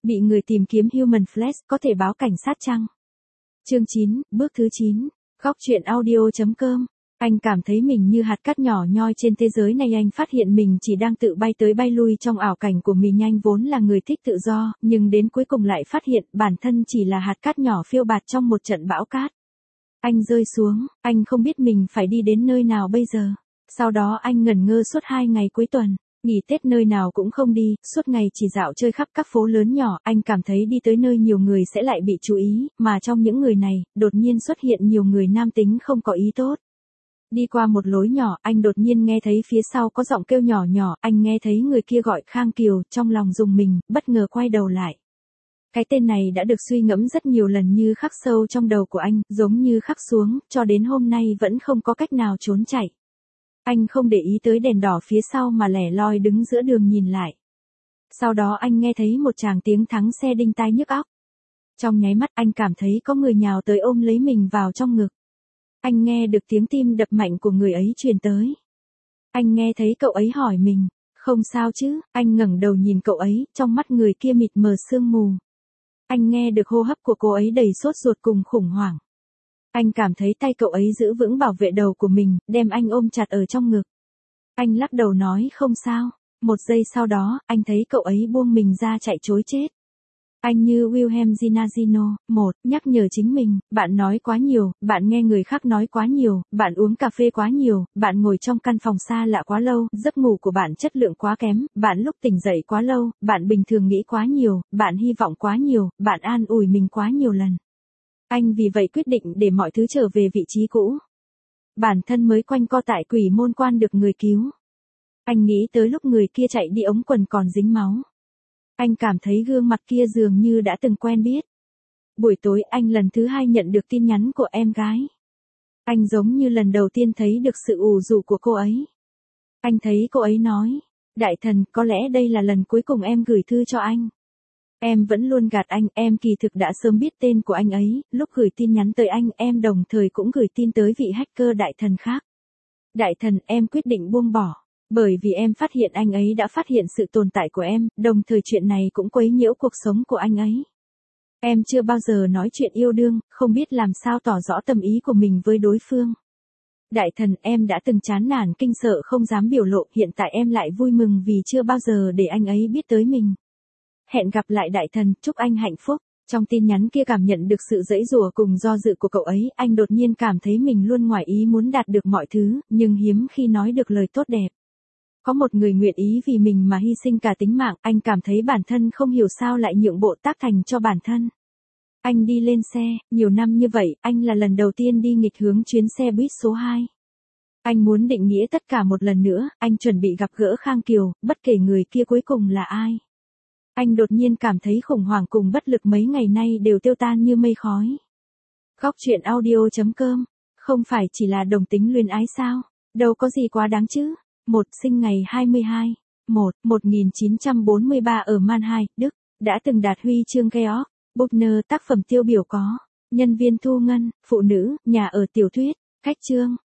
Bị người tìm kiếm Human Flash có thể báo cảnh sát chăng? Chương 9, bước thứ 9. Góc truyện audio.com. Anh cảm thấy mình như hạt cát nhỏ nhoi trên thế giới này. Anh phát hiện mình chỉ đang tự bay tới bay lui trong ảo cảnh của mình. Anh vốn là người thích tự do, nhưng đến cuối cùng lại phát hiện bản thân chỉ là hạt cát nhỏ phiêu bạt trong một trận bão cát. Anh rơi xuống, anh không biết mình phải đi đến nơi nào bây giờ. Sau đó anh ngẩn ngơ suốt 2 ngày cuối tuần. Nghỉ Tết nơi nào cũng không đi, suốt ngày chỉ dạo chơi khắp các phố lớn nhỏ. Anh cảm thấy đi tới nơi nhiều người sẽ lại bị chú ý, mà trong những người này, đột nhiên xuất hiện nhiều người nam tính không có ý tốt. Đi qua một lối nhỏ, anh đột nhiên nghe thấy phía sau có giọng kêu nhỏ nhỏ. Anh nghe thấy người kia gọi Khang Kiều, trong lòng rùng mình, bất ngờ quay đầu lại. Cái tên này đã được suy ngẫm rất nhiều lần như khắc sâu trong đầu của anh, giống như khắc xuống, cho đến hôm nay vẫn không có cách nào trốn chạy. Anh không để ý tới đèn đỏ phía sau mà lẻ loi đứng giữa đường nhìn lại. Sau đó anh nghe thấy một tràng tiếng thắng xe đinh tai nhức óc. Trong nháy mắt anh cảm thấy có người nhào tới ôm lấy mình vào trong ngực. Anh nghe được tiếng tim đập mạnh của người ấy truyền tới. Anh nghe thấy cậu ấy hỏi mình, không sao chứ? Anh ngẩng đầu nhìn cậu ấy, trong mắt người kia mịt mờ sương mù. Anh nghe được hô hấp của cô ấy đầy sốt ruột cùng khủng hoảng. Anh cảm thấy tay cậu ấy giữ vững bảo vệ đầu của mình, đem anh ôm chặt ở trong ngực. Anh lắc đầu nói không sao. Một giây sau đó, anh thấy cậu ấy buông mình ra chạy trối chết. Anh như Wilhelm Zinazino, nhắc nhở chính mình, bạn nói quá nhiều, bạn nghe người khác nói quá nhiều, bạn uống cà phê quá nhiều, bạn ngồi trong căn phòng xa lạ quá lâu, giấc ngủ của bạn chất lượng quá kém, bạn lúc tỉnh dậy quá lâu, bạn bình thường nghĩ quá nhiều, bạn hy vọng quá nhiều, bạn an ủi mình quá nhiều lần. Anh vì vậy quyết định để mọi thứ trở về vị trí cũ. Bản thân mới quanh co tại Quỷ Môn Quan được người cứu. Anh nghĩ tới lúc người kia chạy đi ống quần còn dính máu. Anh cảm thấy gương mặt kia dường như đã từng quen biết. Buổi tối anh lần thứ 2 nhận được tin nhắn của em gái. Anh giống như lần đầu tiên thấy được sự ủ rũ của cô ấy. Anh thấy cô ấy nói, đại thần, có lẽ đây là lần cuối cùng em gửi thư cho anh. Em vẫn luôn gạt anh, em kỳ thực đã sớm biết tên của anh ấy, lúc gửi tin nhắn tới anh, em đồng thời cũng gửi tin tới vị hacker đại thần khác. Đại thần, em quyết định buông bỏ, bởi vì em phát hiện anh ấy đã phát hiện sự tồn tại của em, đồng thời chuyện này cũng quấy nhiễu cuộc sống của anh ấy. Em chưa bao giờ nói chuyện yêu đương, không biết làm sao tỏ rõ tâm ý của mình với đối phương. Đại thần, em đã từng chán nản kinh sợ không dám biểu lộ, hiện tại em lại vui mừng vì chưa bao giờ để anh ấy biết tới mình. Hẹn gặp lại đại thần, chúc anh hạnh phúc. Trong tin nhắn kia cảm nhận được sự giãy giụa cùng do dự của cậu ấy, anh đột nhiên cảm thấy mình luôn ngoài ý muốn đạt được mọi thứ, nhưng hiếm khi nói được lời tốt đẹp. Có một người nguyện ý vì mình mà hy sinh cả tính mạng, anh cảm thấy bản thân không hiểu sao lại nhượng bộ tác thành cho bản thân. Anh đi lên xe, nhiều năm như vậy, anh là lần đầu tiên đi nghịch hướng chuyến xe buýt số 2. Anh muốn định nghĩa tất cả một lần nữa, anh chuẩn bị gặp gỡ Khang Kiều, bất kể người kia cuối cùng là ai. Anh đột nhiên cảm thấy khủng hoảng cùng bất lực mấy ngày nay đều tiêu tan như mây khói. Góc truyện audio.com. Không phải chỉ là đồng tính luyến ái sao? Đâu có gì quá đáng chứ. Sinh ngày 22/1/1943 ở Mannheim, Đức. Đã từng đạt huy chương Georg Büchner. Tác phẩm tiêu biểu có Nhân viên thu ngân, Phụ nữ, Nhà ở tiểu thuyết. Cách chương.